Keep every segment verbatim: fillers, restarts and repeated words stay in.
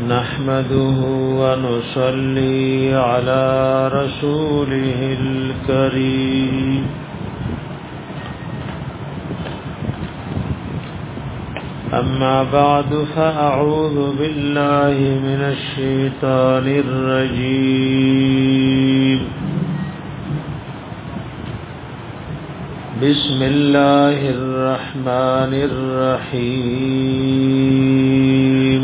نحمده ونصلي على رسوله الكريم أما بعد فأعوذ بالله من الشيطان الرجيم بسم الله الرحمن الرحيم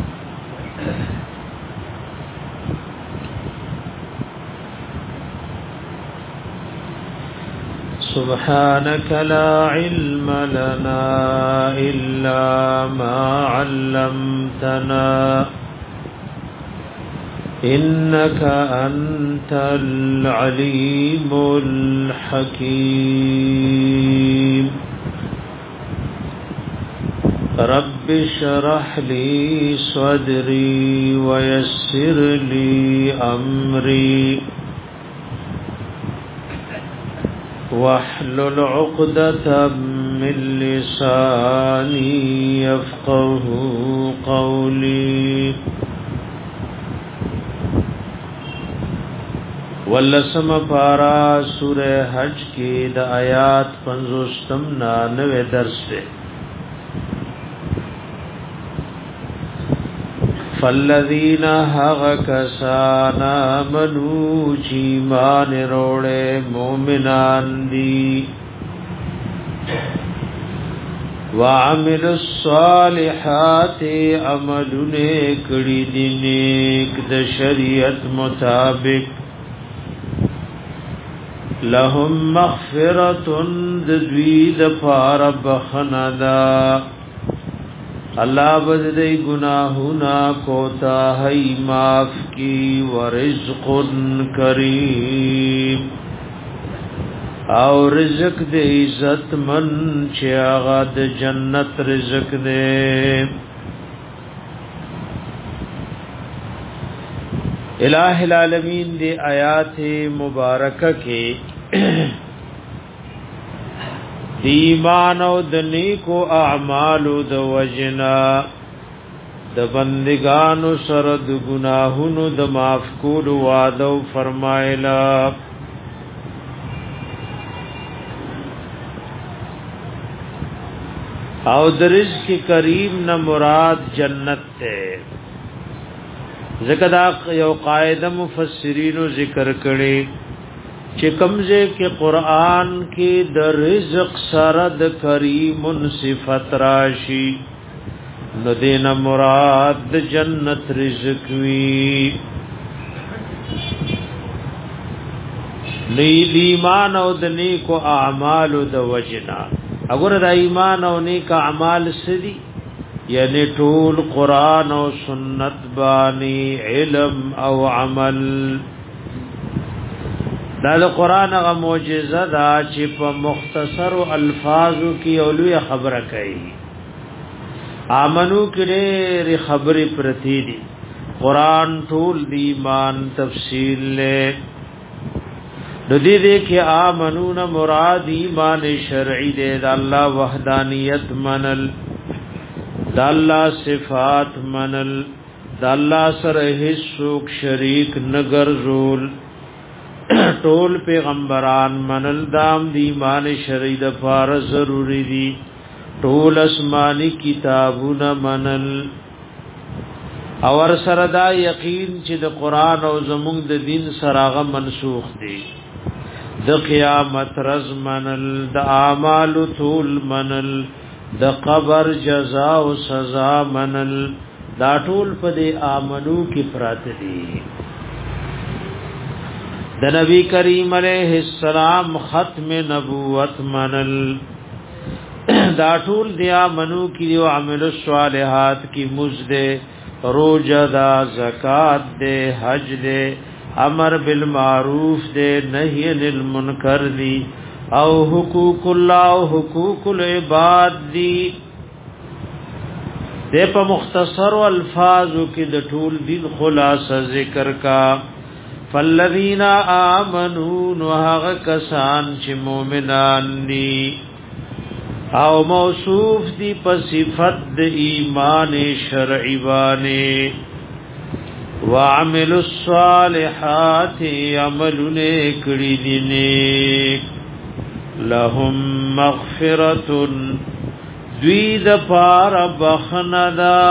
سبحانك لا علم لنا إلا ما علمتنا إنك أنت العليم الحكيم رب اشرح لي صدري ويسر لي أمري واحلل عقدة من لساني يفقه قولي ولسم پارا سورہ حج کی د آیات پنځوستم نا نوے درس دے فالذین حق کسانا منو چیمان روڑے مومنان دی وعمل الصالحات عملن کڑی دی نیک د شریعت مطابق لهم مغفرة دوید پار بخندا اللہ بددی گناہنا کوتا ہے معاف کی ورزق کریم او رزق دے عزت من چیاغد جنت رزق دے الہ العالمین دی آیات مبارکہ کے دی ایمان او د نیکو اعمال د وجنا د بندگانو سره د گناهونو د معاف کولو وعده فرمایلا او د رزق کریم نه مراد جنت ته ذکر دا یو قاعده مفسرین ذکر کړي چې کمزه کې قران کې د رزق سره د کریم صفت راشي نو دین مراد د جنت رزق وی لیل ایمان او د نیکو اعمال د وجنا اگر د ایمان او نیک اعمال سدي یعنی ټول قران او سنت بانی علم او عمل دا د قران غو معجزه دا چې په مختصر الفاظو کې اولوی خبره کوي امنو کړي خبره پرتی دي قران ټول دی ایمان تفصیل له د دې دې کې امنو نه مراد ایمان شرعي دی د الله وحدانیت منل د الله صفات منل د الله سره هیڅ شریک نګر زول ټول پیغمبران منل دام دی ایمان شرعی د فار ضروری دی ټول اسماني کتابونه منل اور سره دا یقین چې د قران او زموږ د دین سره منسوخ دی د قیامت رز منل د اعمال طول منل د قبر جزاء او سزا منل دا ټول په دې امنو کې پراته دي د نبی کریم علیہ السلام ختم نبوت منل دا ټول دیا منو کی او عمل الصالحات کی مزد روزہ دا زکات دے حج دے امر بالمعروف دے نہی عن المنکر دی او حقوق اللہ او حقوق العباد دی دے په مختصر الفاظو کې د ټول دین خلاصه ذکر کا فالذین آمنوا وهغه کسان چې مؤمنان دي او موصوف دي په صفت د ایمان شرعي باندې وعملوا الصالحات عملون کړي دي نیک لهم مغفرة دوی د پار بخندا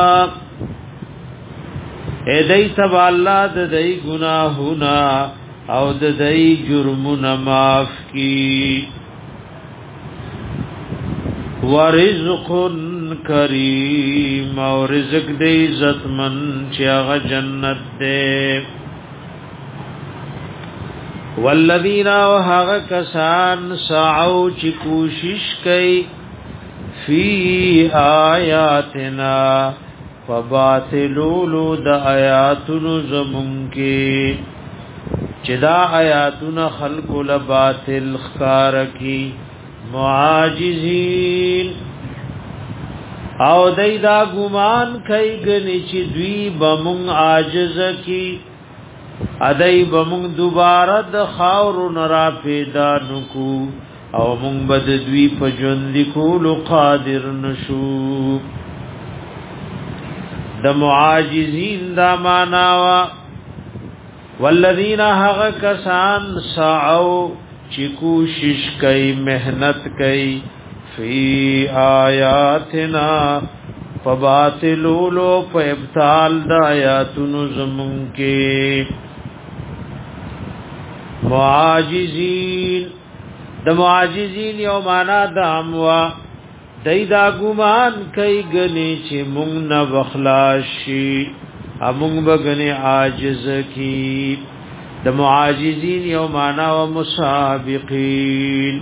اے دای تبا الله د دای گناهونه او د دای جرمونه معاف کی ورزق کریم او رزق دی عزت من چې هغه جنت دی والذین وهغه کسان سعوا چې کوشش کوي فی آیاتنا فباطلولو د آیاتونو زمونکی چې دا آیاتونه خلق لباطل خکار کی معاجزین او دای دا ګمان کوي ګنې چې دوی بمون عاجز کی ادای بمون دوباره د خاور نرا پیدا نکو او مونږ بد دوی په ژوند کول قادر نشو د معاجزین دا معنا وا والذین هغه کسان سعوا چې کوشش کوي مهنت کوي فی آیاتنا فباطلولو په ابطال د آیاتونو زمون کې معاجزین د معاجزین یو معنا د اموا دای دا ګمان کوي غني چې مونږ نه بخلاشي امونږ بغني عاجز کی د معاجزین یو معنا و مسابقین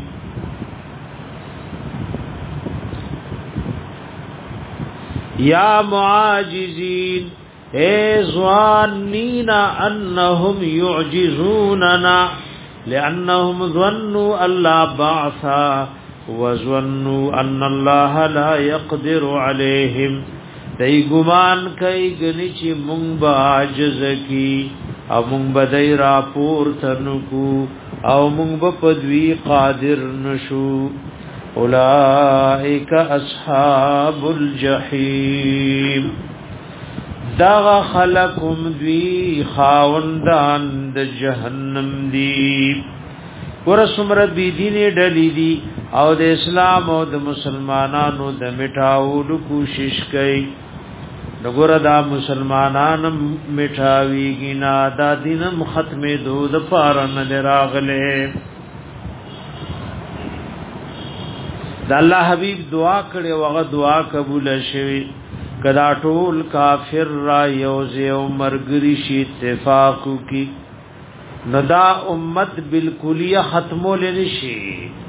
یا معاجزین اے ظنین انهم يعجزوننا لانهم ظنوا الله بعثا وظنوا ان الله لا يقدر عليهم دای ګمان کوي غني چې مونږ به عاجز کی او مونږ به دای را پور تنکو او مونږ به پدوی قادر نشو اولئک اصحاب الجحیم دا خلقم دوی خاوندان د جهنم دی ورسمر بی دینی ډلی دی او د اسلام او د مسلمانانو د میټاولو کوشش کوي نګور دا مسلمانان میټاوی گینا دا دینم ختمه دود پارن دراغله د الله حبیب دعا کړي وغه دعا قبول شوه کدا ټول کافر را یوزه او مرګري شي اتفاق کی ندا امت بالکلیه ختمول نشي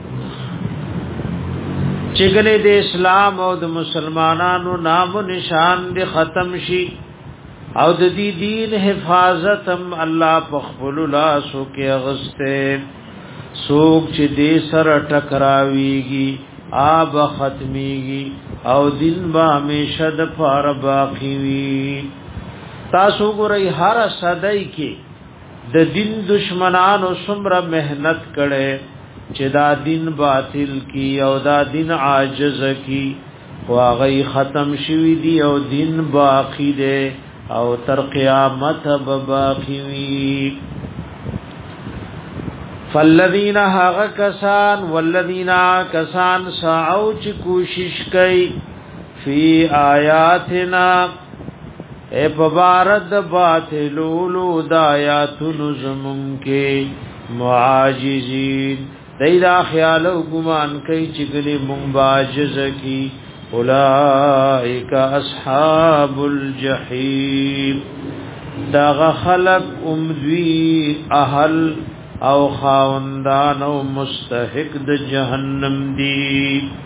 چګنه د اسلام او د مسلمانانو نام و نشان دي ختم شي او د دې دین حفاظت هم الله په خپل لاسو کې اغسته سوق چې دې سره ټکراويږي آب ختمیږي او دین با همیشه د پار باقی وي تاسو ګورئ هر صدای کې د دین دشمنانو څومره مهنت کړي چې دا دین باطل کی او دا دین عاجز کی واغی ختم شوی دی او دین باقی دی او تر قیامت به باقی وي فالذین هاغ کسان والذین کسان سعوا چ کوشش کئ فی آیاتنا اے ببارد باطلولو دایاتن زمون کې معاجزین دیدا خیال او ګمان کوي چې ګلی مونږ باجز کی اولائک اصحاب الجحیم دا خلق امدوی اهل او خاوندان او مستحق د جهنم دی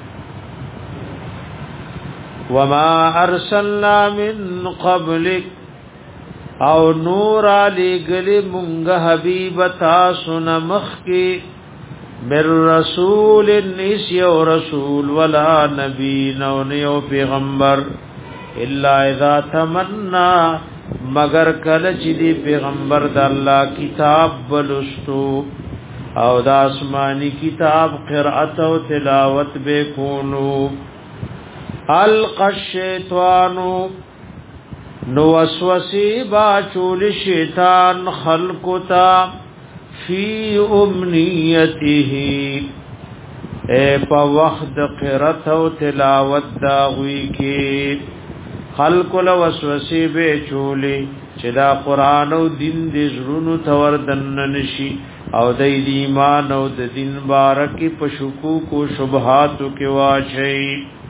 وما ارسلنا من قبلک او نور علی گلی مونږ حبیب تاسو نمخ کی بر رسول نیس یو رسول ولا نبی نو نیو پیغمبر الا اذا تمنا مگر کله چې دی پیغمبر د الله کتاب بلستو او د آسمانی کتاب قرأت او تلاوت به کونو الق الشیطانو نو وسوسه با چول شیطان خلق تا فی امنیته اے په وخت قرات او تلاوت دا وی کې خلق له وسوسه به چولې چې دا قران او دین دې زړونو تور دن نشي او د ایمان او د دین بارکی په شکوک او شبهات کې واچي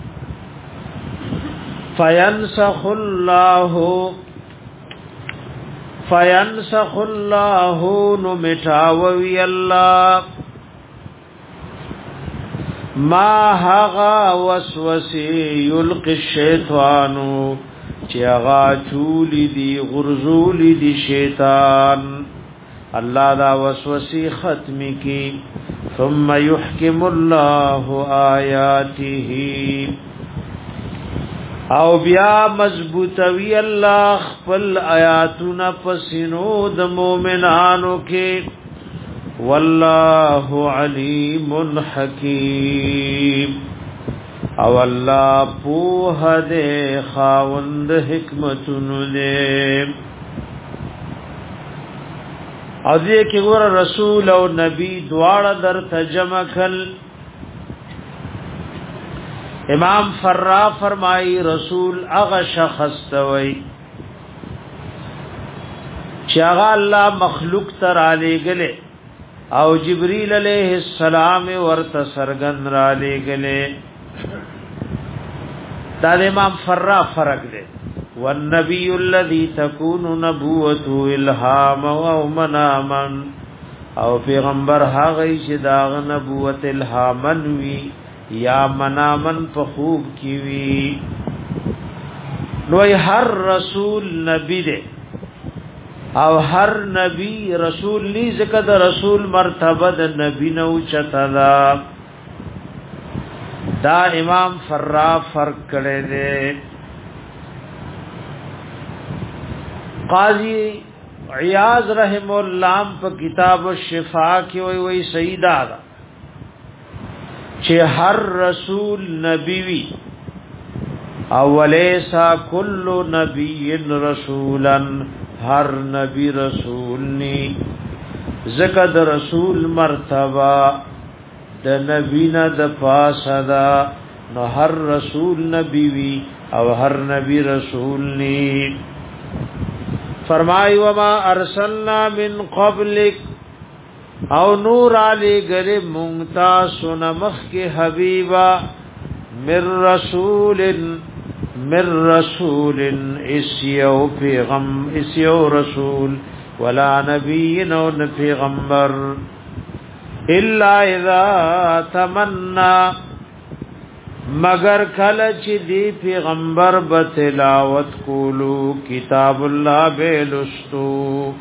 فینسخ الله فینسخ الله نو مٹاوی الله ما هغا وسوسه یلقی الشیطان چې هغه چولی دی غرزولی دی شیطان الله دا وسوسه ختم کی ثم يحكم الله آیاته او بیا مضبوطوی الله خپل آیاتنا پسینو د مؤمنانو کې والله علیم حکیم او الله په دې خاوند حکمتونو دې او دې کې ګور رسول او نبی دواړه در ترجمه کړل امام فرا فرمائی رسول اغا شخص توي چې هغه الله مخلوق تر علی گله او جبريل علیہ السلام ورته سرګن را لګله دا امام فرا فرق دی والنبي الذي تكون نبوته الهام او مناما او پیغمبر هغه چې دا نبوت الهامن وی یا منامن په خوب کی وی نو هر رسول نبی دی او هر نبی رسول لی ذکر دا رسول مرتبه د نبی نو چتا دا دا امام فرا فرق کړي دي قاضی عیاض رحم الله په کتاب الشفاء کې وی وی سیدا دا چې هر رسول نبی وی اولیسا کل نبی رسولا هر نبی رسول نی زکه د رسول مرتبه د نبی نه د پاسدا نو هر رسول نبی وی او هر نبی رسول نی فرمای وما ارسلنا من قبلک او نور علی گره مونتا سنمخ کے حبیبا من رسول من رسول اسیو پیغم اسیو رسول ولا نبی نو پیغمبر الا اذا تمنا مگر کله چې دی پیغمبر به تلاوت کولو کتاب الله به لستو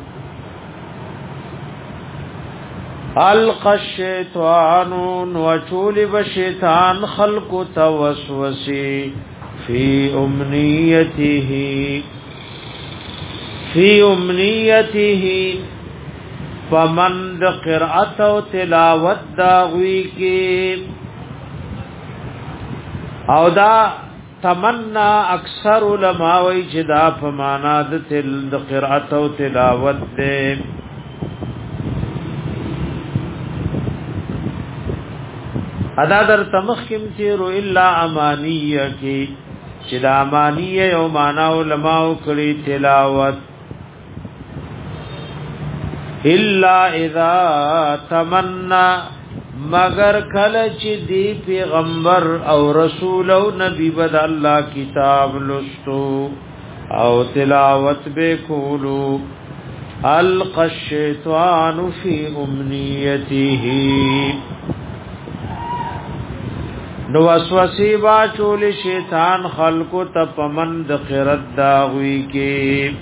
الق الشیطان وچول بشیطان خلق توسوسی فی امنیته فی امنیته فمن د قرأت او تلاوت داوی کی او دا تمنا اکثر علماء وی چې دا فمانا د تل د قرأت او تلاوت ده ادا در تمخکم تیرو الا امانیه کی چې دا امانیه او معنا علماء کړي تلاوت الا اذا تمنا مگر کله چې دی پیغمبر او رسول او نبی بد الله کتاب لستو او تلاوت به کولو الق الشیطان فی امنیته نو وسوسه با چول شیطان خلقو تپمند قرات داوی کې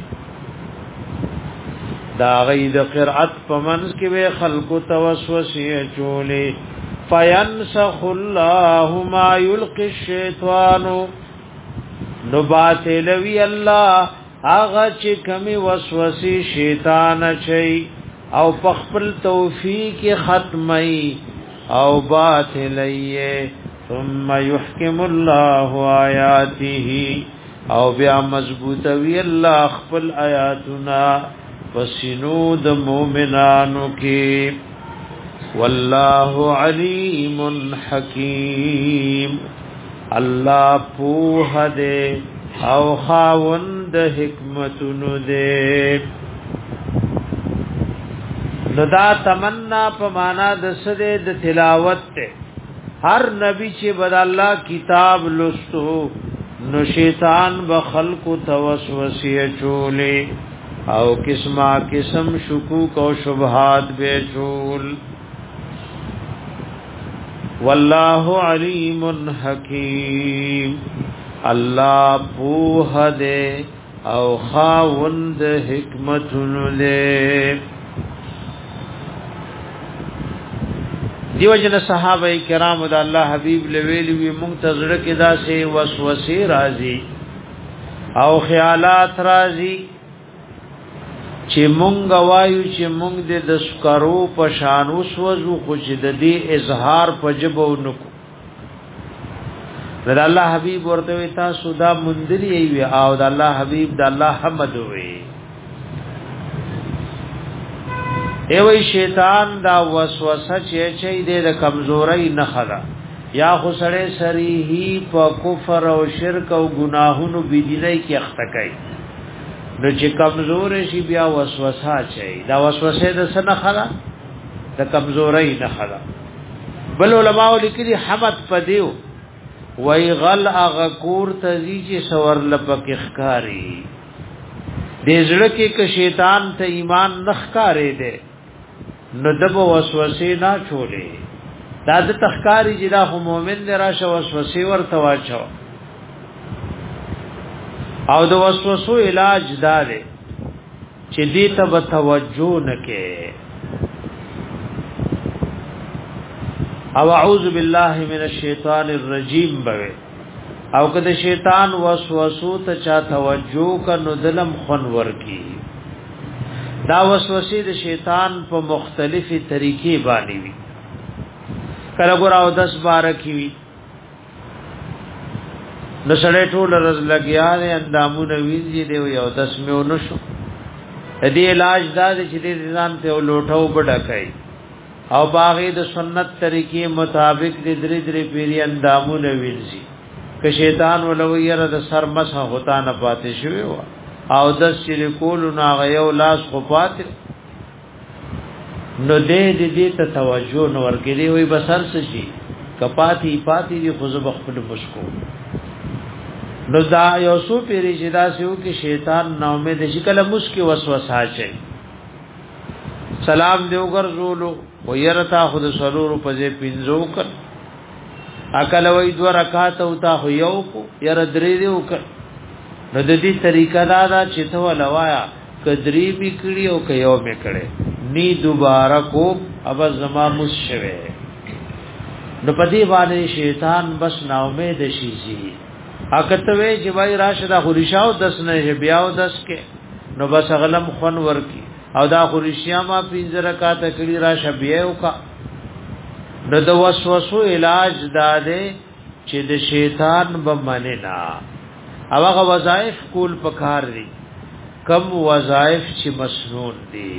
دا غید قرات پمنس کې به خلقو توسوسه چولې فینسخ الله ما یلقي الشیطان نو باطلوی الله هغه چې کمی وسوسه شیطان چي او پخپل توفیق ختمي او باطلیه ثم يحكم الله آیاته او بیا مضبوطوي الله خپل آیاتنا پسینو د مومنانو کې والله علیم حکیم الله پوه دې او خاوند حکمتونو دې. نو دا تمنا په معنا د سده د تلاوت ته هر نبی چې بد الله کتاب لستو نو شیطان به خلق توسوسه چولې او قسمه قسم شکوک او شبهات به چول. والله علیم حکیم الله پوه دې او خاوند حکمتونو دې. دیو جن صحابه کرام د الله حبیب لویلی وی منتظر کې دا سه وسوسه راځي او خیالات راځي چې مونږ وایو چې مونږ د سکرو په شان وسوځو خو چې د دې اظهار په جبو نکو. د الله حبیب ورته وی تاسو دا مندري وی او د الله حبیب د الله حمد وی ای وی شیطان دا وسوسه چې چي د کمزوري نه خلا یا خو سړی سریحي په کفر او شرک او گناهونو بيدینای کې اخته کوي نو چې کمزور شي بیا وسوسه چي دا وسوسه د سن خلا د کمزوري نه خلا. بل علماء لیکلي حمد پدیو وی غل اغا کور تزی چی سور لپک اخکاری دیزڑکی که شیطان تا ایمان نخکاری دے نو دب وسوسی نا چولے دا دا تخکاری جدا خو مومن دی راش وسوسی ور تواچو او دا وسوسو علاج دا دے چی دیتا بتوجو نکے او اعوذ بالله من الشیطان الرجیم بوي او کده شیطان وسوسو ته چا توجه کنو دلم خون ورکی. دا وسوسې د شیطان په مختلفي طریقې باندې وي. کله ګور او دس بارکی وي نو سړی ټول رز لګیا نه اندامونه وینځي دی یو دس مې ونشو. دې علاج دا چې دې ځان ته لوټاو بډکای او باغی د سنت طریقې مطابق د درې درې پیری اندامونه وینځي. که شیطان ولویره د سر مسح ہوتا نه پاتې شوی و او د شر کول نه غيو لاس خو پاتې نو دې دې ته توجه نو ورګری وي بسر شي کپاتی پاتې دي خو زب خپل مشکو نو دا یو سو پیری جدا سيو کې شیطان نومه د شکل مسکی وسوسه چي سلام دیو ګرځولو و يرتا خود سرور پځې پینځو کړ اکل وې دو رکعات او تا خو یو کو ير درې دیو کړ. نو د دې طریقه دا دا چې ته ولوایا کدرې می کړی او کيو می کړي ني دوباره کو اب زما مشوي نو پدې باندې شیطان بس نا امید شي زی اکتوي چې وای راشدا خورشاو دس نه بیاو دس کې نو بس غلم خون ورکی او دا خورشیا ما پینځه رکعات کړي را شبيهو کا. نو د وسوسو علاج داده چې د شیطان بمننا او هغه وظایف کول پکار دي کم وظایف چې مسنون دي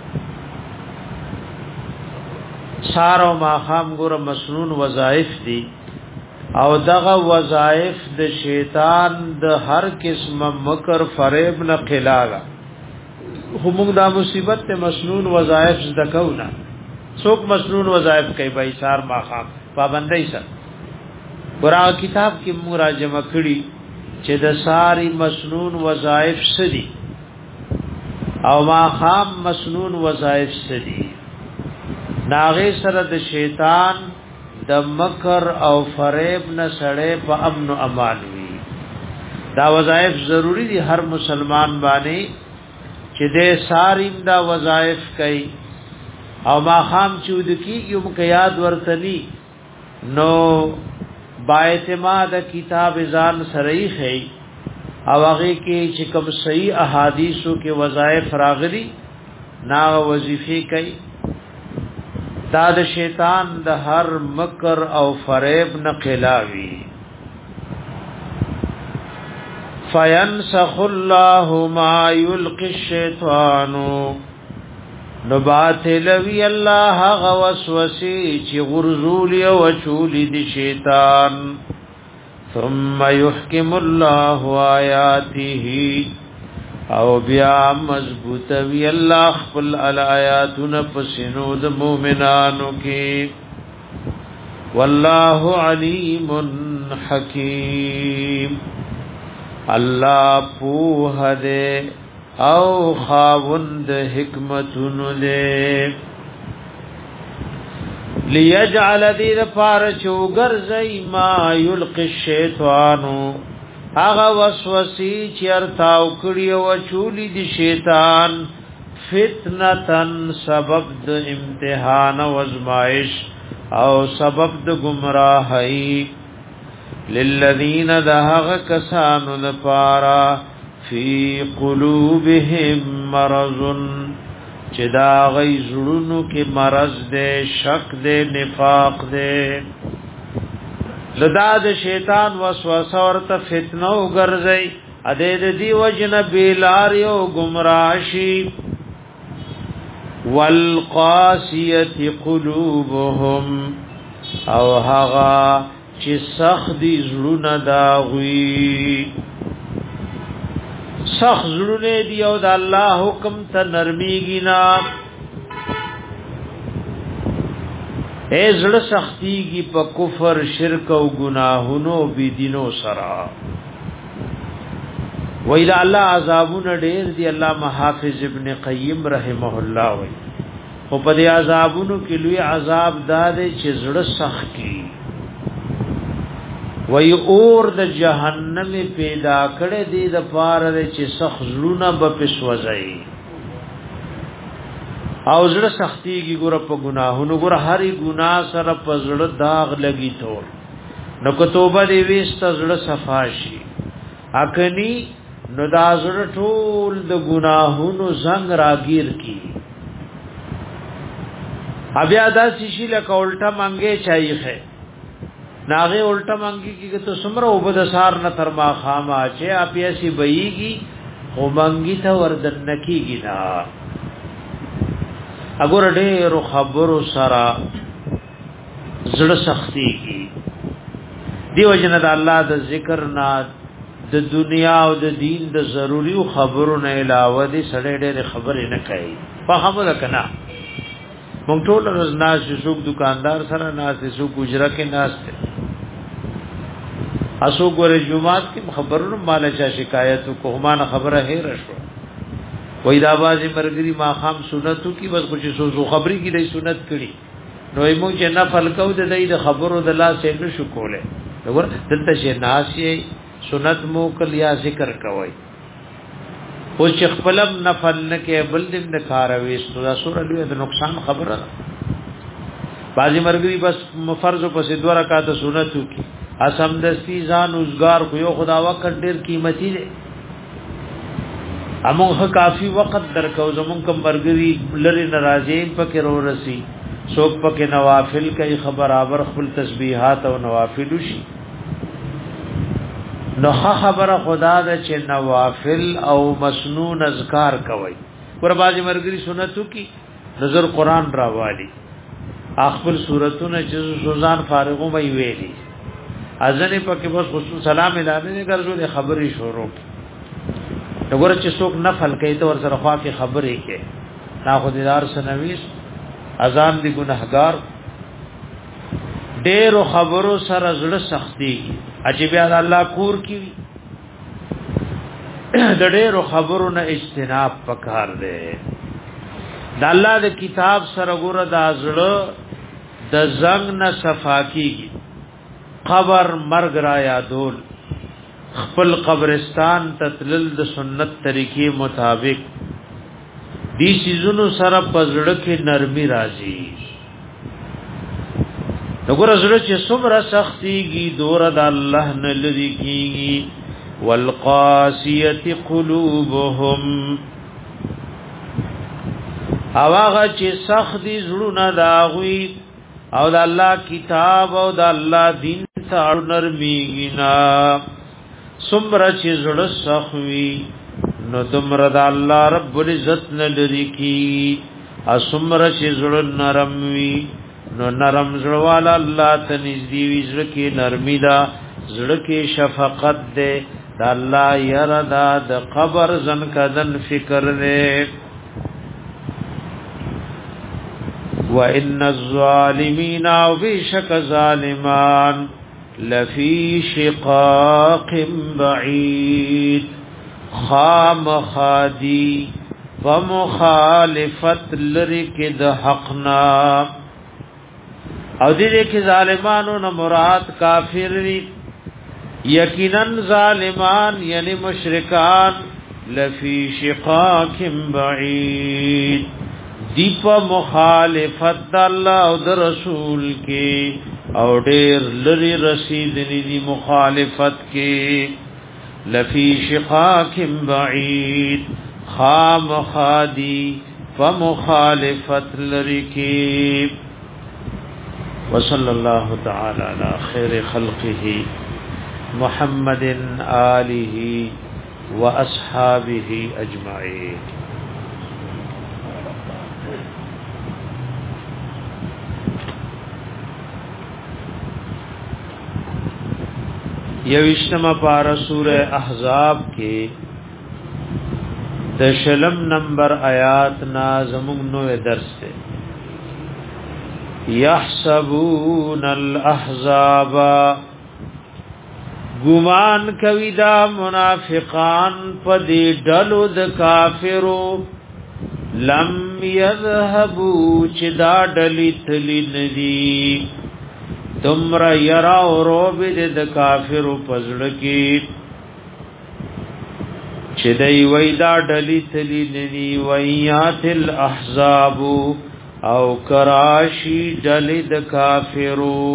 سارو ما خام ګور مسنون وظایف دي او دغه وظایف د شیطان د هر قسم مکر فریب نه خلاله همون دا مصیبت ته مسنون وظایف زدکونا څوک مسنون وظایف کوي بای سار ما خام پابندۍ سره قرآن کتاب کې مراجمه کړي چې د ساری مسنون وظایف سدي او ما خام مسنون وظایف سدي ناغه سره د شیطان د مکر او فریب نه سړې په امن او امان وي. دا وظایف ضروری دي هر مسلمان باندې چې دې ساریم دا وظایف کوي او ما خام چود کی یو مقیاد ورتنی نو با اعتماد کتاب ځان سره خي او هغه کې چې کوم صحیح احادیثو کې وظایف راغلي نا وظیفه کوي. دا د شیطان د هر مکر او فریب نه خلاوي. فینسخ الله ما یلقی الشیطان نو باطلوی الله غوسوسی چی غرزولی و چولی دی شیطان ثم يحكم الله آیاته او بیا مضبوطوی الله خپل الایاتن پسینو د مومنانو کې والله علیم حکیم الله پوه دې او خاوند حکمتونو دې ليجعل دې فارچو غرزي ما يلقي الشیطان هغه وسوسې چرتاو کړی او چولی دي شیطان فتنتن سبب د امتحان او ازمائش او سبب د گمراهی للذین دهغ کسانو لپارا فی قلوبهم مرض چدا غی زړونو کې مرض دے شک دے نفاق دے لدا د شیطان وسوسه ورته فتنه وګرځي ا دې دی وجن بیلاریو گمراشی والقاسیه قلوبهم او هغه چې سخت دي زړونه دا غوي سخت زړونه دی او د الله حکم ته نرمیږي نه اے زړه سختيږي په کفر شرک او گناهونو بی دینو سرا وإذا الله عذابون ډیر دی الله محافظ ابن قیم رحمه الله وی او په دې عذابونو کې لوی عذاب داده چې زړه سخت کی وی اور د جهنم پیدا کړي دی د پاره چې سخت زړونه به پسوځي او زړه سختيږي ګور په ګناهونو ګور هرې ګناه سره په زړه داغ لګي ټول نو کو توبه دی وست زړه صفاشي اکني نو دا زړه ټول د ګناهونو زنګ راگیر کی بیا دا شیشي له کولټه منګي چایخه ناغه الټه منګي کی ته سمره وبد سار نه تر ما خامہ چې اپیاسي بېږي او منګي ته وردن نکیږي نا اګور ډېر خبرو سره زړه سختي کی دیو جن د الله د ذکر نه د دنیا او د دین د ضروري خبرو نه علاوه دي سړې ډېر خبرې نه کوي په خبره کنا مونږ ټول ورځ ناس څوک دکاندار سره ناس څوک اجره کې ناس ته اسو ګورې جمعات کې خبرونو مال چا شکایت کو همان خبره هي رشو وې دا بازي مرګري ما خام سنتو کې بس کچھ سو خبري کې دای سنت کړي نو موږ چې نفل کو د دې خبرو د لا سه نشو کوله وګور دلته چې ناس یې سنت مو کلیا ذکر کوي او چې خپلم نفل نه کې بل دې نه کاروي سودا سور له د نقصان خبره بازي مرګري بس فرض په سي دوه رکعات سنتو کې اسم دستی ځان اوسګار کو یو خدا وخت ډیر قیمتي دی امغه کافی وخت درکو زمون کوم برګری لری ناراضی پکې رو رسی څوک پکې نوافل کوي خبر اور خپل تسبیحات او نوافل شي نو خبره خدا د چې نوافل او مسنون اذکار کوي قربازي مرګری سنتو کی نظر قران راوالي خپل سورتونه چې سوزان فارغو مې ویلي اذن پکې بس خصوص سلام اعلان نه ګرځول خبري شروع وګوره چې څوک نفل کوي ته ور سره خوا کې خبرې کې نا خدیدار سنويس اذان دی ګناهګار ډېر خبرو سره زړه سختي عجیب الله کور کی د ډېر خبرو نه اجتناب پکار دی د الله د کتاب سره ګوره د زړه د زنګ نه صفاکیږي قبر مرګ را یادول خپل قبرستان تتلل د سنت طریقې مطابق دی سيزونو سره پزړه کې نرمي راځي وګوره زړه چې څومره سختيږي دور د الله نه لري کیږي والقاسيه قلوبهم اواغه چې سخت دي زړونه داوي او د الله کتاب او د الله دین ته نرميږي نا سمره چې زړه سخوي نو دمر د الله رب العزت نه لري کی اسمره چې زړه نرم وي نو نرم زړه والا الله ته نږدې وي زړه کې نرمي دا زړه کې شفقت ده د الله يردا د قبر زن کدن فکر ده وان الظالمین او بشک ظالمان لفی شقاق بعید خام خادی ومخالفت لرک د حقنا او دې کې ظالمانو نه مراد کافر دي یقینا ظالمان یعنی مشرکان لفی شقاق بعید دیپ مخالفت الله او د رسول کې او ډېر لري رسیدنی دی مخالفت کې لفی شقاق بعید خام خادی فمخالفت لري کې وصلی الله تعالی علی خیر خلقه محمد آله واصحابه اجمعین. یوشتما پارا سورہ احزاب کے دشلم نمبر آیات نا زمون نو درس تے یحسبون الاحزاب گمان کوي دا منافقان پدی ډلو د کافرو لم یذهبوا چدا ډلی تلی ندی تمر یرا روب د کافر پزړه کې چې دای وای دا ډلی تلی ندی ویات الاحزاب او کراشی ډلی د کافرو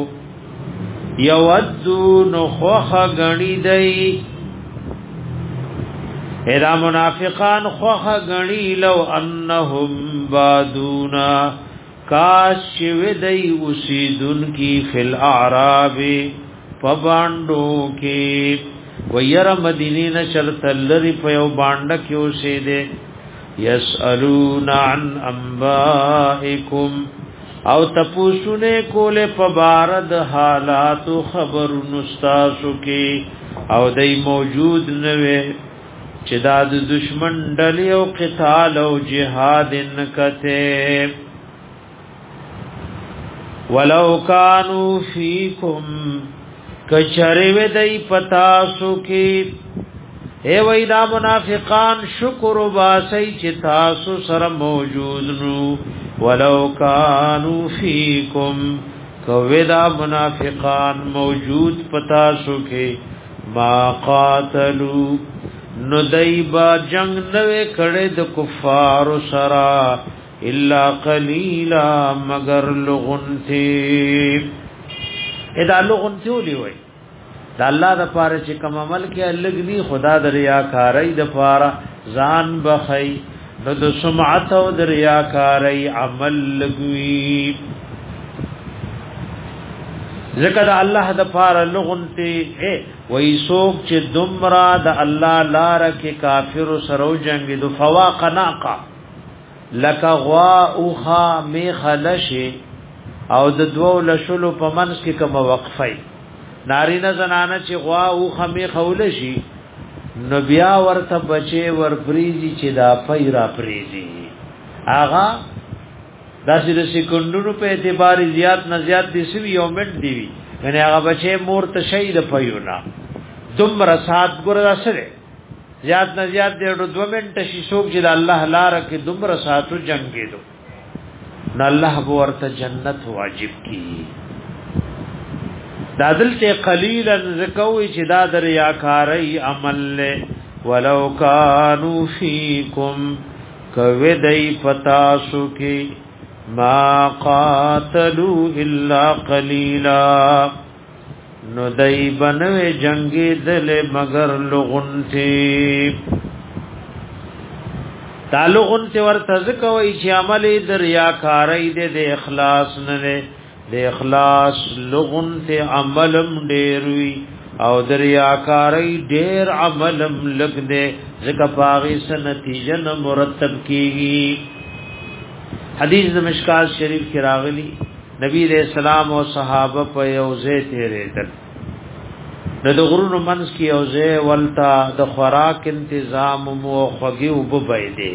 یودون خوخ غنی دی اذا منافقان خوخ غنی لو انهم بادونا کاش ودی اسیدن کی فی الاعراب فباندو کی ویر مدینی نشرت لری پیو باند کیو سیدے یسالون عن انبائکم او تپوسونه کوله پبارد حالات خبر نستاسو کې او دای موجود نوې چې دا د دشمن ډلې او قتال او جهاد نکته ولو کانوا فیکم کچره و دای پتاسو کې اے وای دا منافقان شکر وباسي چې تاسو سره موجود نو ولو کانوا فیکم کودا منافقان موجود پتا سو کې ما قاتلوا ندیبا جنگ نوے کړه د کفار سرا الا قلیلا مگر لغنتی ادا لغنتی ولي وای دا الله د پاره چې کوم عمل کې لګنی خدا د ریاکاری د پاره ځان بخای نو د سمعت او د ریاکاری عمل لګوي ذکر الله د پاره لغنتی اے وای سوک چې دمرا د الله لار کې کافر سره جنگ د فواق ناقه لک غوا اوخا می خلشه او د دوو لشلو په منځ کې کوم وقفای نارینه زنانه چې غوا اوخه می خول شي نو بیا ورته بچي ور پریزي چې دا پیرا پریزي آغا داسې د سکندونو په اعتبار زیات نه زیات دي سوي یو منټ دی یعنی هغه بچي مور ته شهید پيونا دومره سات ګور راسره زیات نه زیات دی دو منټ شي څوک چې د الله لار کې دومره ساتو جنگ کېدو نو الله ورته جنت واجب کی دادل ته قلیلا زکوي چې دا در یاکاری عمل له ولو کانوا فیکم کوي دای پتا سو کې ما قاتلوا الا قلیلا نو دای بنوي جنگي دل مگر لغنتی تعلقن ته ورته زکوي چې عمل در یاکاری دې د اخلاص نه د اخلاص لغن ته عملم ډیروي او دریاکاری ډیر عملم لګ دے ځکه پاغي سن نتیجه نه مرتب کیږي. حدیث د مشکات شریف کې راغلی نبی علیہ السلام او صحابه په یوځه تیرېدل نو د غرونو منځ کې یوځه ولتا د خوراک تنظیم مو خوږي وب بيدې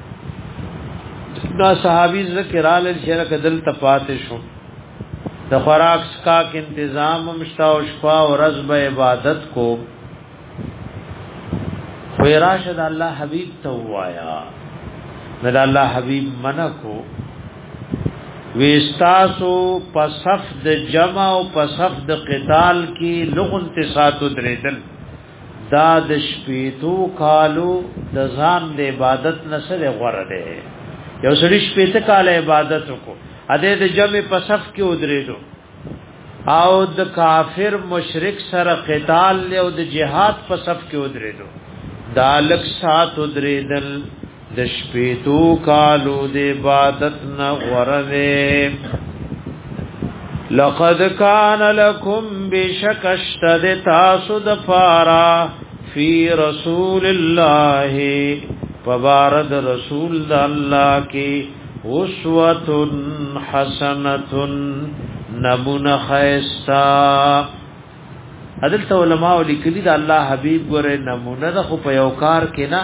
دا صحابي ذکر ال شرک دل تفات شو د خوراک کا تنظیم مشتا او شفا او رزب عبادت کو خیراشد الله حبیب تو وایا نو الله حبیب منکو وستاسو پسف د جمع او پسف د قتال کی لغن تساتو دریدل دا د شپیتو کالو د ځان د عبادت نسل غره ده یو سړي شپیته کال عبادت کو اده د جمع پسف کې ودریدو او د کافر مشرک سره قتال له د جهاد پسف کې ودریدو دا لک ساتو دریدل د شپیتو کالو د عبادت نه غره. لقد کان لکم بشکشتد تاسو د پارا فی رسول الله فبارد رسول الله کی اسوه حسنه نمونه خیستا. عدالت علماء لیکلی دا الله حبیب ګره نمونه د خو په یو کار کې نه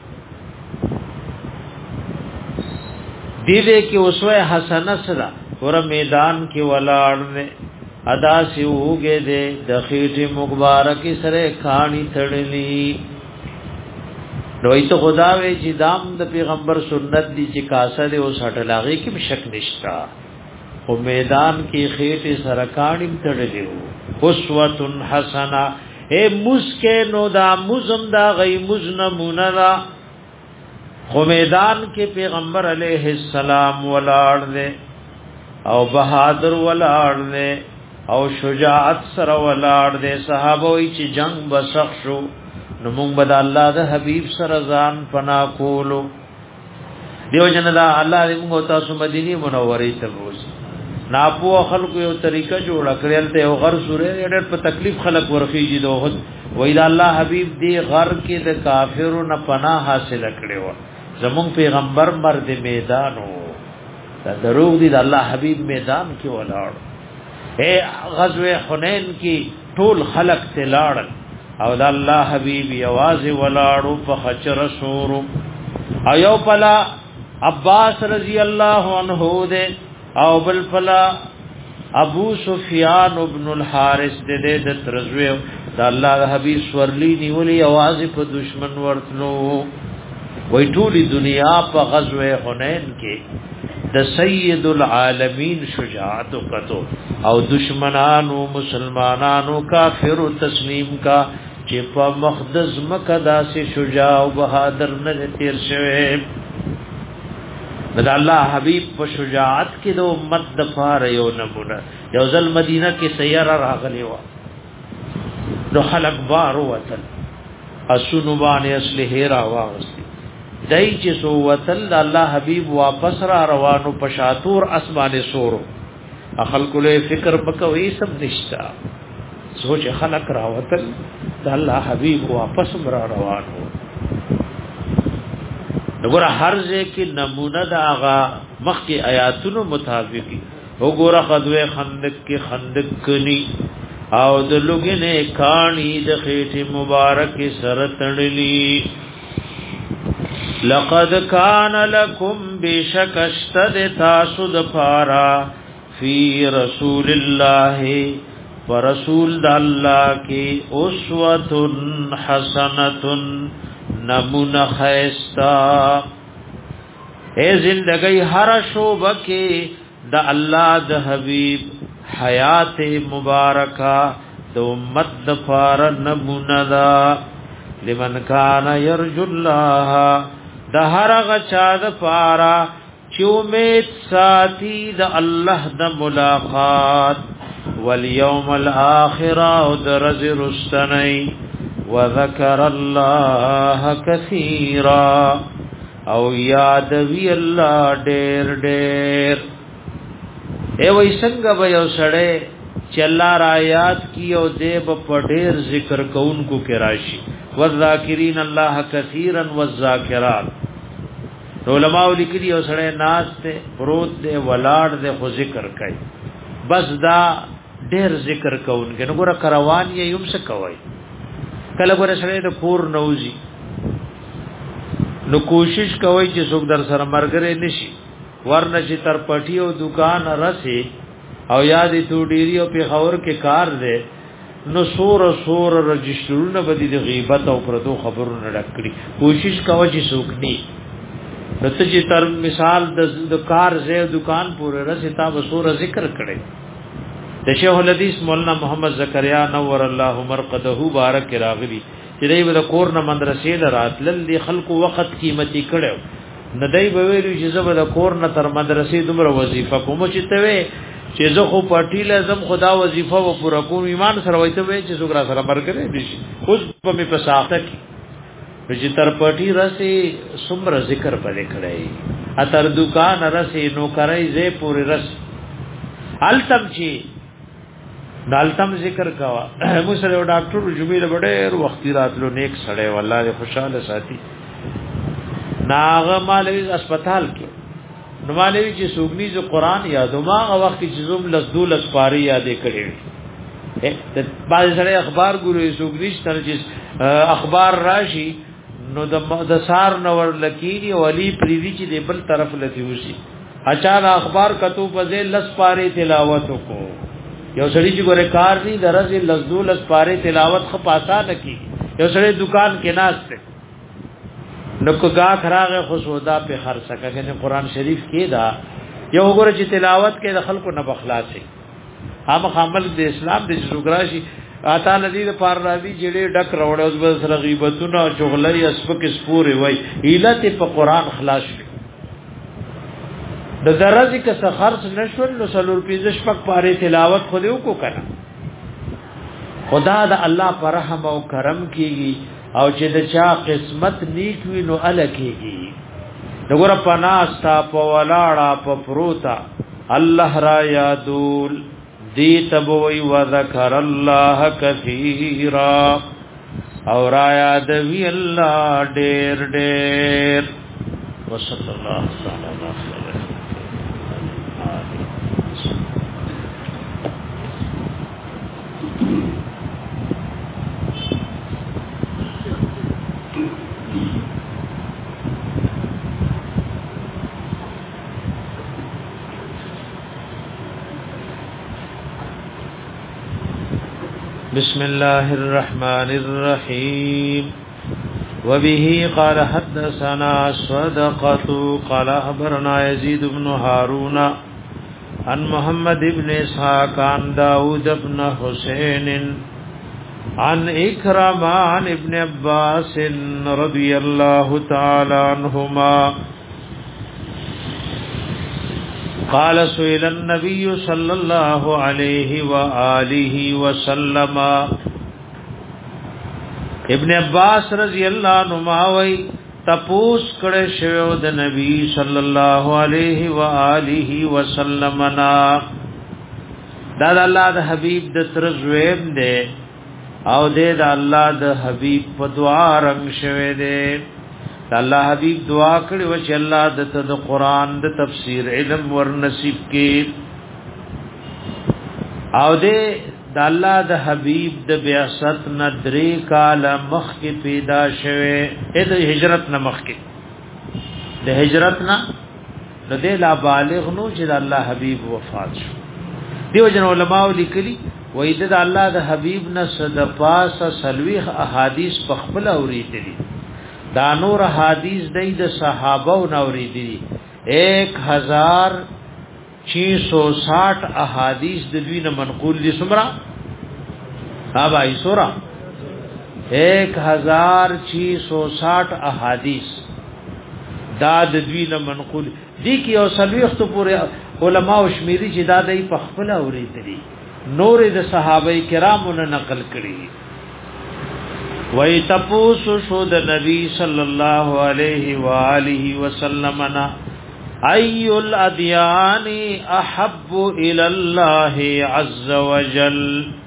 دیده کی اسوه حسنه سره ور میدان کې ولاړ نه ادا سی وګه دے د خېټه مبارک سره کانی تړلی نوې ته خدا وی چې دام د پیغمبر سنت دي چې کاسه دې او سټلاغي کې شک نشتا او میدان کې خېټه سره کانی تړلی اسوه حسنه اے مسکه نو دا مزم دا غي مزنمونه خو میدان کې پیغمبر علیہ السلام ولاړ دے او بہادر ولاړ دے او شجاعت سره ولاړ دے صحابه وی چې جنگ بسخ شو نو موږ بد الله د حبیب سره ځان پنا کولو دیو جن دا الله دې موږ تاسو مدینه منورې ته بوځي ناپو خلکو یو طریقه جوړ کړل ته یو غر سورې ډېر په تکلیف خلک ورخیږي دوه وی دا الله حبیب دې غر کې د کافرو نه پناه حاصل کړو زمون پیغمبر مرد میدانو دا دروغ دي د الله حبیب میدان کې ولاړ اے غزوه حنین کې ټول خلق تلاړ او د الله حبیب یوازې ولاړو په خچر سورو ایو پلا عباس رضی الله عنه دے او بل پلا ابو سفیان ابن الحارث دے د ترزوی د الله حبیب سورلی نیولې یوازې په دشمن ورتلو وی ټولی دنیا په غزوه حنین کې د سید العالمین شجاعت وکړو او دشمنانو مسلمانانو کافرو تسلیم کا چې په مقدس مکه داسې شجاع او بہادر نه تیر شوه د الله حبیب په شجاعت کې د امت د فار یو نمونه یو ځل مدینه کې سیاره راغلی و نو خلق بار وتل اسونو باندې اصله را واغستی دای چې سو وتل الله حبیب واپس را روانو پشاتور اسمانه سورو خلق له فکر بکوي سب نشتا سوچ خلق را وتل الله حبیب واپس را روانو وګوره هر ځکه نمونه دا غا مخکې آیاتونو مطابقي وګوره خدوه خندق کې خندق کني او د لوګنه کانی د خېټه مبارک سره تړلی لقد کان لکم بشکشتد تاسو د پارا فی رسول الله ورسول د الله کی اسوه حسنه نمونه خیستا اے زندگی ہر شعبہ کے دا اللہ دا حبیب حیات مبارکہ دا امت دا فار نمونه دا لمن کان یرجو اللہ دا ہر غچا دا فارا چومیت ساتی دا اللہ دا ملاقات والیوم الآخرہ دا رز رستنی وذكر الله كثيرا او یاد وی الله ډېر ډېر ای وای څنګه به یو سړی چې الله را یاد کی او دې په ډېر ذکر کوونکو کې راشي والذاکرین الله کثیرا والذاکرات. علماء لیکلي او سره ناس ته پروت دې ولاړ دې خو ذکر کوي بس دا ډېر ذکر کوونکو نو ګره کروان یې یم څه کوي کله ګره سره د پور نوځي نو کوشش کوي چې څوک در سره مرګره نشي ورنه چې تر پټي او دکان راسي او یادې تو ډيري او په خبر کې کار دی نو سور سور رجسټرونه بدی د غیبت او پردو خبرونه ډکړي کوشش کوي چې څوک ني دته چې تر مثال د کار زه دکان پورې راسي تا وسور ذکر کړي د شیخ الحدیث مولانا محمد زکریا نور الله مرقده بارک راغلی چې دوی د کور نه مدرسې لراتل دي خلکو وخت قیمتي کړو ندای به ویلو چې زبر د کور نه تر مدرسې دومره وظیفه کوم چې ته وې چې زه خو پټی لازم خدا وظیفه و پورا کوم ایمان سره وایته وې چې زګرا سره مرګره دي اوس په می په ساخته کې چې تر پټی راسي سمره ذکر پدې کړای اتر دکان راسي نو کرای زه پورې رس التم چې دالتم ذکر کوا مو سره ډاکټر جمیل بډېر وخت راتلو نیک سړی والله خوشاله ساتي ناغه مالوی اسپیټال کې نو مالوی چې سوګنی جو قران یادو ما هغه وخت چې زوم لزدول اسپاری یادې کړې د باز سره اخبار ګوري سوګنی ستر چې اخبار راشي نو د د سار نور لکیری ولی پریوی چې د بل طرف لتی وسی اچانک اخبار کتو په لس پاره تلاوت کو یو سړي چې ګوره کار دی درځي لزدول اسپاره تلاوت خو پاسا نکی یو سړي دکان کې ناشته نو کوګه خراغه خو سودا په خرڅه کوي قرآن شریف کې دا یو وګوره چې تلاوت کې د خلکو نه بخلاصي هم عمل د اسلام د جغرافي اتا ندی د پار راځي چې ډک راوړل اوس به سره غیبتونه او چغلې اسبک سپوري وای ایلت په قرآن خلاص شي د درځي که څه خرڅ نشول نو سلور پیزش پک پاره تلاوت خو دیو کو کنه خدا د الله پر رحم او کرم کیږي او چې د چا قسمت نیک وي نو الکیږي دغه پناستا په ولاړه په پروتا الله را یادول دی تبوی و ذکر الله کثیرا او را یادوی الله ډیر ډیر وصلی الله تعالی علیه بسم الله الرحمن الرحيم وبه قال حدثنا صدقة قال أخبرنا يزيد بن هارون عن محمد بن إسحاق عن داود بن حسين عن إكرم عن ابن عباس رضي الله تعالى عنهما قال سئل النبي صلى الله عليه وآله وسلم ابن عباس رضی اللہ عنہما وی تپوس کړه شوی د نبی صلی الله علیه و آله وسلم نا دا د الله د حبیب د تر زویم دی او د الله د حبیب په دعا رنگ شوی دی الله حبیب دعا کړي و چې الله د د قران د تفسیر علم ور نصیب کړي او د الله د حبیب د بعثت ندری کال مخ کې پیدا شوه د هجرت نه مخ کې د هجرت نه د دې لا بالغ نو چې د الله حبیب وفات شو دیو جن علماء لیکلي وې د الله د حبیب نه صد پاسه سلويخ احادیث په خپل اوریدلي دا نور حدیث دای د صحابه او نوریدي ایک ہزار چھ سو ساٹھ احادیث د دوی نه منقول دي سمرا ها بھائی سورا ایک ہزار چھ سو ساٹھ احادیث دا د دوی نه منقول دي کی او سلوخت پورې علما او شمیري چې دا دای په خپل اوریدي نور د صحابه کرامو نه نقل کړي وی تپوس شو د نبی صلی الله علیه و آله وسلم نا ای الادیان احب الى الله عز وجل،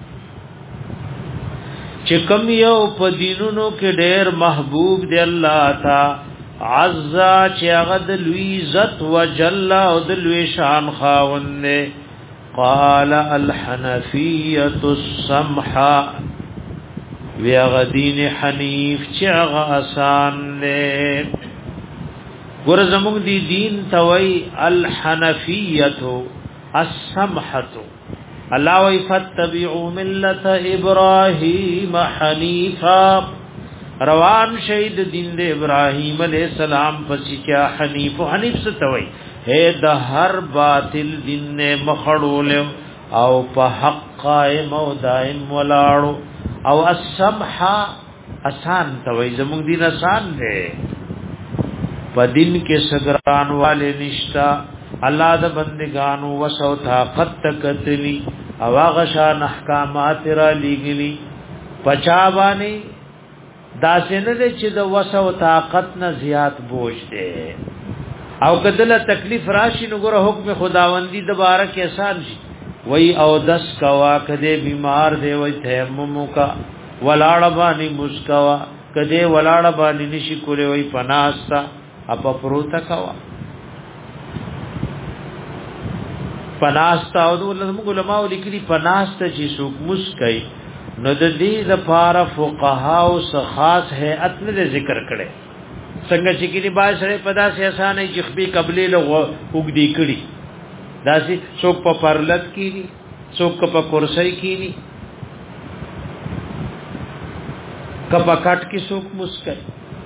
چې کوم یو په دینونو کې ډېر محبوب دی الله تا عز، چې هغه د لوی عزت وجل او د لوی شان خاوند دی. قال الحنفیة السمحة، وی هغه دین حنیف چې هغه آسان دی. ګور زموږ دی دین توي الحنفیة السمحة، الله وی فتبعوا ملت ابراهیم حنیفا، روان شهید دین د ابراهیم علیہ السلام پسې کیا حنیف. حنیف څه توي؟ ہے د هر باطل دین نه مخړول او په حق قائم او دائم ولاړو. او السمحه آسان توي، زموږ دین آسان دی، په دین کې سګران والے نشتا. الله د بندگانو وسو طاقت تکتلی او هغه شان احکامات را لګلی پچا باندې داسې نه چې د وسو طاقت نه زیات بوج دی. او کدل تکلیف راشي نو ګره حکم خداوندی د بارک احسان شي. وای او دس کوا کده بیمار دی وای تیمم کا ولاړ باندې مسکوا کده ولاړ باندې نشي کولې وای پناستا اپ پروتا کوا پناستا. او د علماء لیکلي پناستا چې څوک مسکای نو د دې لپاره فقها او خاص هيئت نه ذکر کړي. څنګه چې کلی با سره پدا سي اسانه جخبي قبلي له وګدي کړي، داسي څوک په پرلت کیږي، څوک په کرسي کیږي، کپا کټ کی څوک مسکای.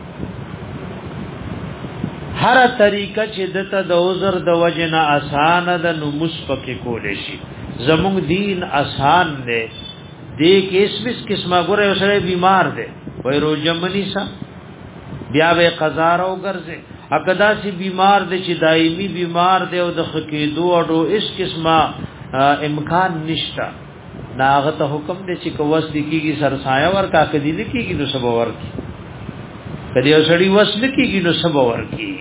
هر طریقه چې دته د عذر د وجنه آسان ده نو مسپکه کول شي. زموږ دین آسان دی. دې کیس مس قسمه ګره سره بیمار دی وای روزمنی سا بیا به قضا راو ګرځي. اګدا سي بیمار دی چې دایمي بیمار دی او د خکېدو اډو اس قسمه امکان نشتا، ناغه ته حکم دی چې کوس دکېږي سرسایه ورکا کدی دکېږي نو سبا ورکی، کدی وسړی وس دکېږي نو سبا ورکی.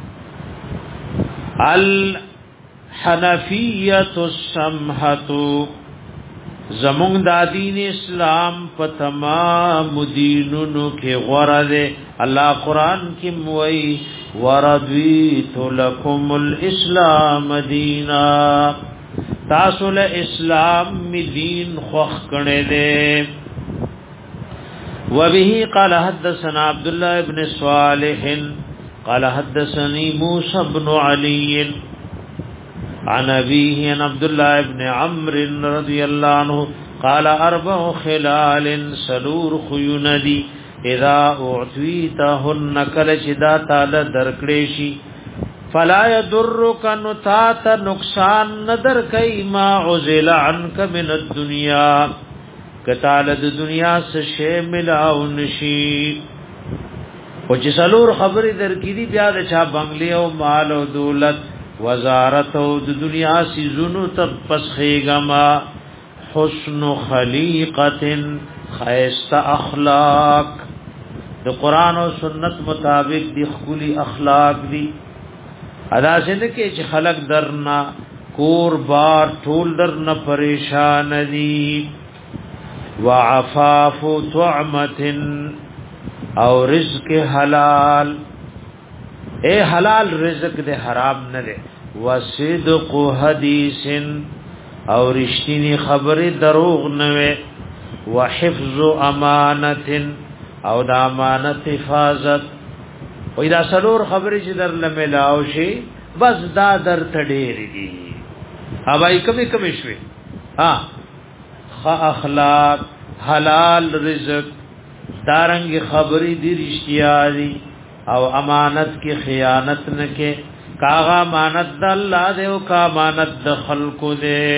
الحنفیة السمحة، زمونږ د دین اسلام په تمام دینونو کې غوړه ده. الله قران کې موي ورضیت لكم الاسلام دینا، تاسو له اسلام می دین خوښ کړي ده. وبه قال حدثنا عبد الله بن صالح قال حدثني موسى بن علي عن أبيه عن عبد الله بن عمرو رضي الله عنه قال اربع خلال سلور خيندي اذا اعطيتهن كل شدا تعالی درکړې شي فلا يضرك نتات نقصان ندر کای ما عزل عنك من الدنيا، کتاله د دنیا څخه شی ملاو نشي. او چې سلور خبرې درکې دي بیا د چا بنگلې او مال او دولت وزارت او د دنیا سی زونو تب پسخیگما. حسن خلیقت خیست اخلاق، د قرآن و سنت مطابق دی خکولی اخلاق دی. ادا سند کې چې خلق درنا کور بار ټول درنا پریشان دی. وعفاف طعمت او رزق حلال، اے حلال رزق دے حرام نہ دے. وصدق حدیث او رشتینی خبر دروغ نوے. وحفظ امانت او دا امانت حفاظت. و دا سلور خبری چې در لملاو شي بس دا در تډیر دي. اوای کمی کمی شوي ها خ اخلاق حلال رزق دارنګ خبری دی رشتیا دي او امانت کی خیانت نہ کے. کاغا امانت د الله دے او کا امانت د خلق دے.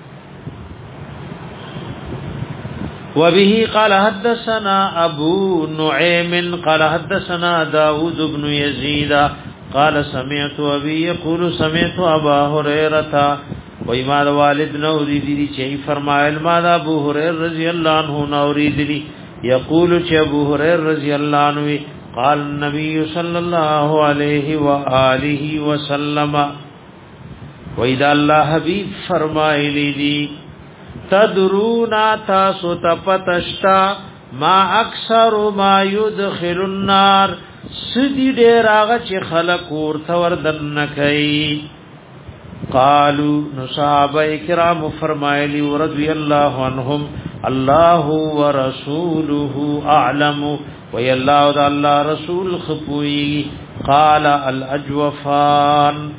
وبه قال حدثنا ابو نعيم قال حدثنا داود بن يزيد قال سمعت ابي يقول سمعت ابا هريره وما والد نوري دي چي فرمایل ما ابو هريره رضی الله عنه نوري دي یقول چې ابو هريره رضی الله عنه قال النبي صلى الله عليه وآله وسلم وإذا الله حبيب فرمائلی دی تدرونا تاسو تپتشتا ما اکثر ما يدخل النار سدی دیر آغا چی خلق ورث وردن نکی قالوا نصحابہ کرام فرمائلی ورضی اللہ عنہم اللہ ورسوله اعلم وی اللہ دا اللہ رسول خپوئی قال الاجوفان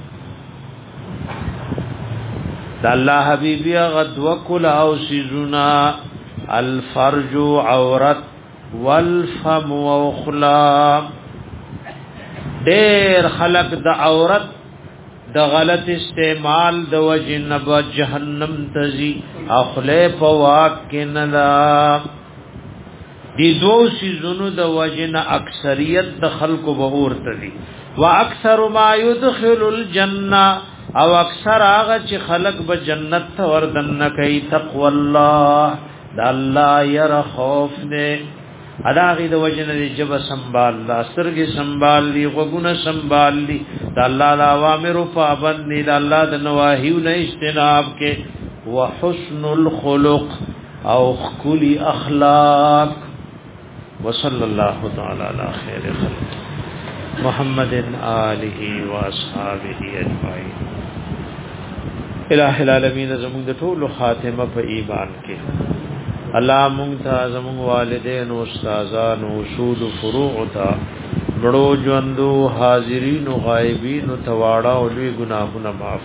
دا اللہ حبیبی غد وکل او سیزنا الفرج عورت والفم وخلا دیر خلق دا عورت دا غلط استعمال دا وجنب جہنم تزی اخلی پواک نلا دی دو سیزنو دا وجن اکثریت دا خلق بغور تزی و اکثر ما يدخل الجنہ او اکثر آغا چی خلق با جنت وردن نکی تقوی اللہ دا اللہ یر خوف دے اداغی دا وجن دی جب سنبال لا سرگ سنبال لی غگون سنبال لی دا اللہ دا عوامر پابند لی دا اللہ دا نواہیو نا اجتناب کے وحسن الخلق او خکلی اخلاق وصل اللہ تعالی علی خیر خلق محمد آلہ و اصحابہ اجمعین الہ العالمین زمون د ټول خاتمه په ایمان کې الله مونږ ته زمون والدین او استادان او اصول فروع ته بڑو ژوندو حاضرین او غایبین او تواړه او لوی ګناهونه معاف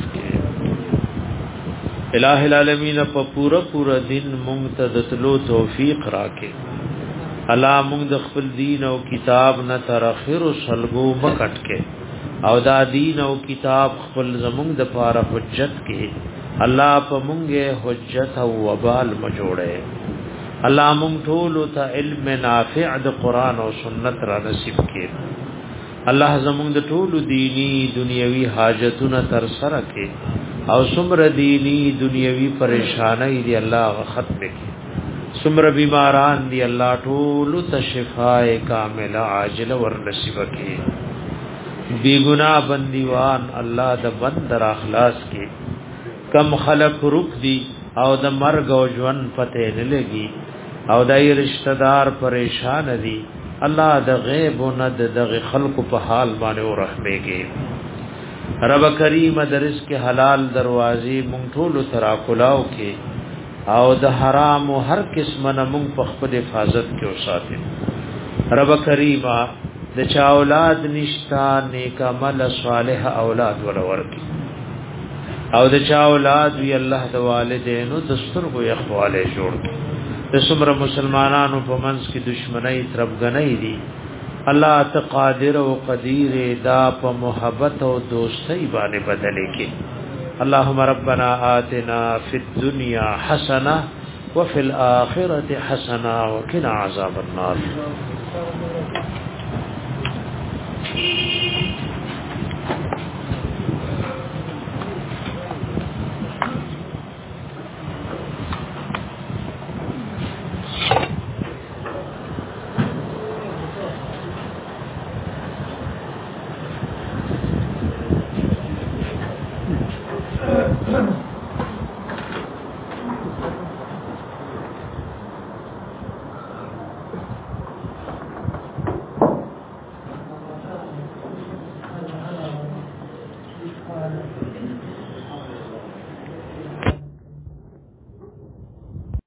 کړي الہ العالمین په پورا پورا دین مونږ ته د تلو توفیق راکړي الله مونږ د خپل دین او کتاب نه تر اخر سلګو بکټ کې او دا دین او کتاب خپل زمونږ د پاره حجت کې الله په مونږه حجت او وبال مجوړه الله مونږ ټول ته علم نافع د قران او سنت را نصیب کړي الله زمونږ د ټول دینی دنیوي حاجتونه تر سره کړي او څومره دینی دنیوي پریشانای دی الله ختم کړي څومره بیماران دی الله ټول ته شفای کامله عاجل ور نصیب کړي بی گناہ بندیوان الله د بندر اخلاص کې کم خلق رک دی او د مرګ او ژوند پته نه لګي او دای رشتہ دار پریشان دي الله د غیب او ند د خلق په حال باندې ورحمېږي رب کریم درس کې حلال دروازې مونږ ټول ترا کلاو کې او د حرام او هر قسم نه مونږ په خپل حفاظت کې اوساته رب کریم د چا اولاد نشتا نیک عمل صالح اولاد ول ورکی او د چا اولاد وی الله د والدینو دستور کو اخواله جوړ د څومره مسلمانانو په منځ کې دشمنی تربګنۍ دي الله تقادر او قدیر دا په محبت او دوستۍ باندې بدلې کې اللهم ربنا آتنا فی الدنیا حسنه وفي الاخره حسنه وقنا عذاب النار Thank you.